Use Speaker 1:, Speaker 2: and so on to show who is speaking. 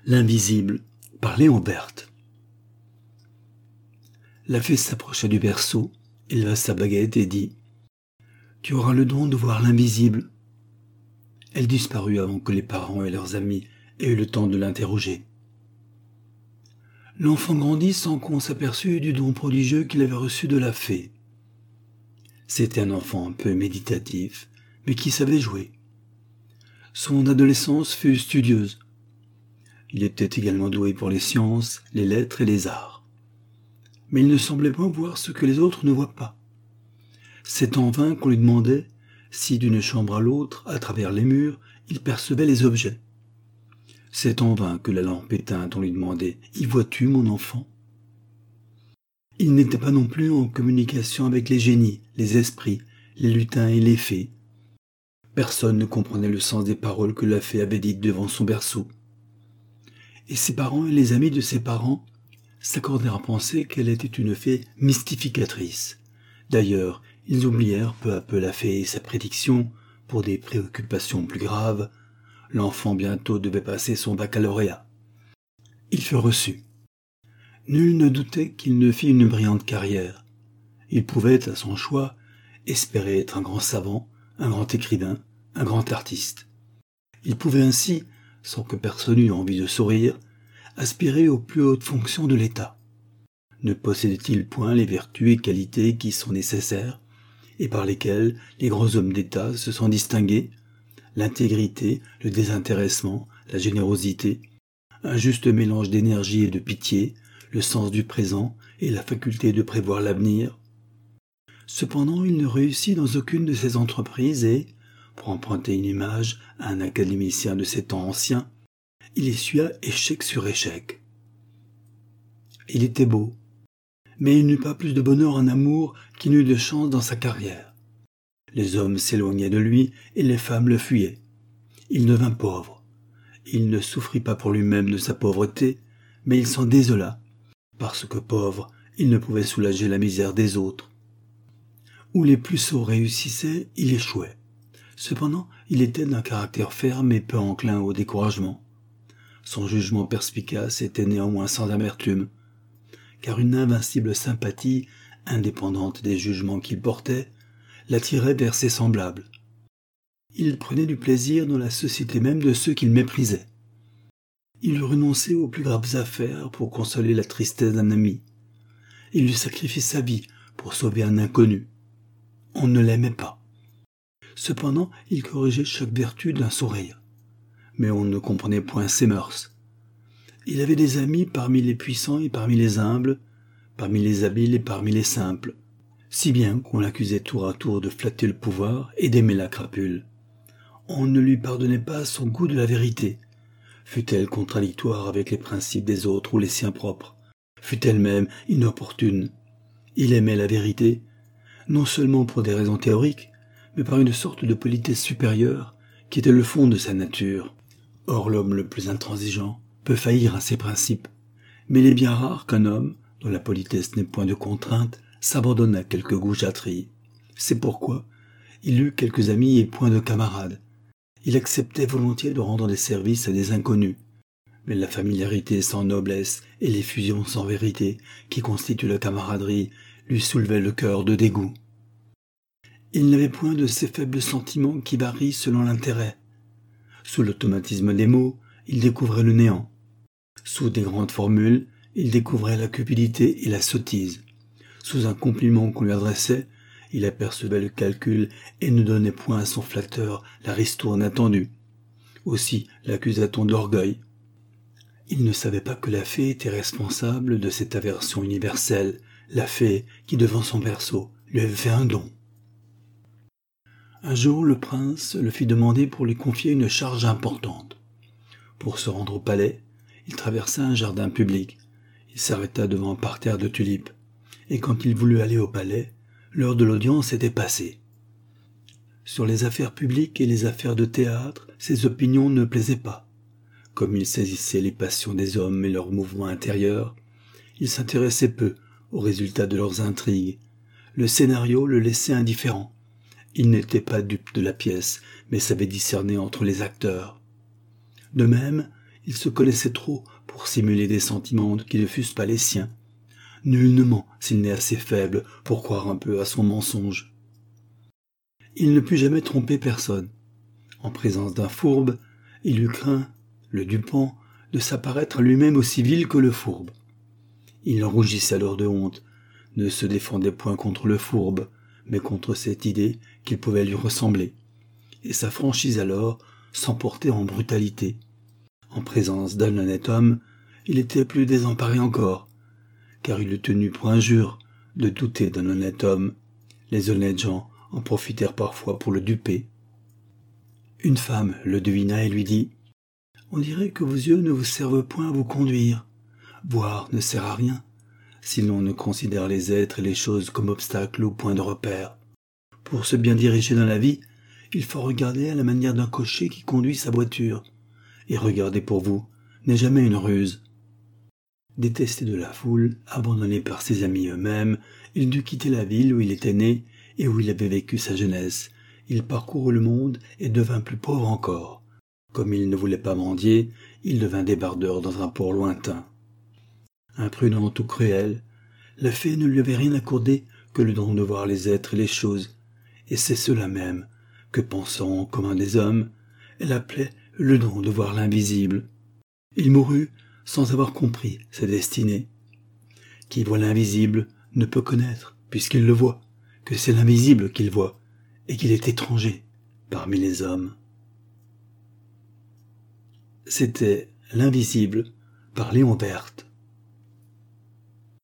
Speaker 1: L'invisible, par Léon Berthe. La fée s'approcha du berceau, éleva sa baguette et dit « Tu auras le don de voir l'invisible ». Elle disparut avant que les parents et leurs amis aient eu le temps de l'interroger. L'enfant grandit sans qu'on s'aperçût du don prodigieux qu'il avait reçu de la fée. C'était un enfant un peu méditatif, mais qui savait jouer. Son adolescence fut studieuse. Il était également doué pour les sciences, les lettres et les arts. Mais il ne semblait pas voir ce que les autres ne voient pas. C'est en vain qu'on lui demandait si d'une chambre à l'autre, à travers les murs, il percevait les objets. C'est en vain que la lampe éteinte, on lui demandait « Y vois-tu, mon enfant ?» Il n'était pas non plus en communication avec les génies, les esprits, les lutins et les fées. Personne ne comprenait le sens des paroles que la fée avait dites devant son berceau. Et ses parents et les amis de ses parents s'accordèrent à penser qu'elle était une fée mystificatrice. D'ailleurs, ils oublièrent peu à peu la fée et sa prédiction pour des préoccupations plus graves. L'enfant bientôt devait passer son baccalauréat. Il fut reçu. Nul ne doutait qu'il ne fît une brillante carrière. Il pouvait, à son choix, espérer être un grand savant, un grand écrivain, un grand artiste. Il pouvait ainsi, sans que personne eût envie de sourire, aspirer aux plus hautes fonctions de l'État. Ne possédait-il point les vertus et qualités qui sont nécessaires et par lesquelles les grands hommes d'État se sont distingués? L'intégrité, le désintéressement, la générosité, un juste mélange d'énergie et de pitié, le sens du présent et la faculté de prévoir l'avenir. Cependant, il ne réussit dans aucune de ses entreprises et, pour emprunter une image à un académicien de ces temps anciens, il essuya échec sur échec. Il était beau, mais il n'eut pas plus de bonheur en amour qu'il n'eut de chance dans sa carrière. Les hommes s'éloignaient de lui et les femmes le fuyaient. Il devint pauvre. Il ne souffrit pas pour lui-même de sa pauvreté, mais il s'en désola, parce que pauvre, il ne pouvait soulager la misère des autres. Où les plus sots réussissaient, il échouait. Cependant, il était d'un caractère ferme et peu enclin au découragement. Son jugement perspicace était néanmoins sans amertume, car une invincible sympathie, indépendante des jugements qu'il portait, l'attirait vers ses semblables. Il prenait du plaisir dans la société même de ceux qu'il méprisait. Il renonçait aux plus graves affaires pour consoler la tristesse d'un ami. Il lui sacrifiait sa vie pour sauver un inconnu. On ne l'aimait pas. Cependant, il corrigeait chaque vertu d'un sourire. Mais on ne comprenait point ses mœurs. Il avait des amis parmi les puissants et parmi les humbles, parmi les habiles et parmi les simples, si bien qu'on l'accusait tour à tour de flatter le pouvoir et d'aimer la crapule. On ne lui pardonnait pas son goût de la vérité, fût-elle contradictoire avec les principes des autres ou les siens propres, fût-elle même inopportune. Il aimait la vérité, non seulement pour des raisons théoriques, mais par une sorte de politesse supérieure qui était le fond de sa nature. Or l'homme le plus intransigeant peut faillir à ses principes, mais il est bien rare qu'un homme, dont la politesse n'est point de contrainte, s'abandonne à quelque goujaterie. C'est pourquoi il eut quelques amis et point de camarades. Il acceptait volontiers de rendre des services à des inconnus, mais la familiarité sans noblesse et l'effusion sans vérité qui constituent la camaraderie lui soulevaient le cœur de dégoût. Il n'avait point de ces faibles sentiments qui varient selon l'intérêt. Sous l'automatisme des mots, il découvrait le néant. Sous des grandes formules, il découvrait la cupidité et la sottise. Sous un compliment qu'on lui adressait, il apercevait le calcul et ne donnait point à son flatteur la ristourne attendue. Aussi l'accusa-t-on d'orgueil. Il ne savait pas que la fée était responsable de cette aversion universelle, la fée qui, devant son berceau, lui avait fait un don. Un jour, le prince le fit demander pour lui confier une charge importante. Pour se rendre au palais, il traversa un jardin public. Il s'arrêta devant un parterre de tulipes, et quand il voulut aller au palais, l'heure de l'audience était passée. Sur les affaires publiques et les affaires de théâtre, ses opinions ne plaisaient pas. Comme il saisissait les passions des hommes et leurs mouvements intérieurs, il s'intéressait peu aux résultats de leurs intrigues. Le scénario le laissait indifférent. Il n'était pas dupe de la pièce, mais savait discerner entre les acteurs. De même, Il se connaissait trop pour simuler des sentiments qui ne fussent pas les siens. Nul ne ment s'il n'est assez faible pour croire un peu à son mensonge. Il ne put jamais tromper personne. En présence d'un fourbe, il eut craint, le dupant, de s'apparaître lui-même aussi vil que le fourbe. Il en rougissait alors de honte, ne se défendait point contre le fourbe, mais contre cette idée qu'il pouvait lui ressembler, et sa franchise alors s'emportait en brutalité. En présence d'un honnête homme, il était plus désemparé encore, car il eût tenu pour injure de douter d'un honnête homme. Les honnêtes gens en profitèrent parfois pour le duper. Une femme le devina et lui dit « On dirait que vos yeux ne vous servent point à vous conduire. Voir ne sert à rien, si l'on ne considère les êtres et les choses comme obstacles ou points de repère. Pour se bien diriger dans la vie, il faut regarder à la manière d'un cocher qui conduit sa voiture. Et regarder pour vous n'est jamais une ruse. » Détesté de la foule, abandonné par ses amis eux-mêmes, il dut quitter la ville où il était né et où il avait vécu sa jeunesse. Il parcourut le monde et devint plus pauvre encore. Comme il ne voulait pas mendier, il devint débardeur dans un port lointain. Imprudent ou cruel, la fée ne lui avait rien accordé que le don de voir les êtres et les choses, et c'est cela même que, pensant comme un des hommes, elle appelait le don de voir l'invisible. Il mourut sans avoir compris sa destinée. Qui voit l'invisible ne peut connaître, puisqu'il le voit, que c'est l'invisible qu'il voit, et qu'il est étranger parmi les hommes. C'était L'Invisible par Léon Berthe.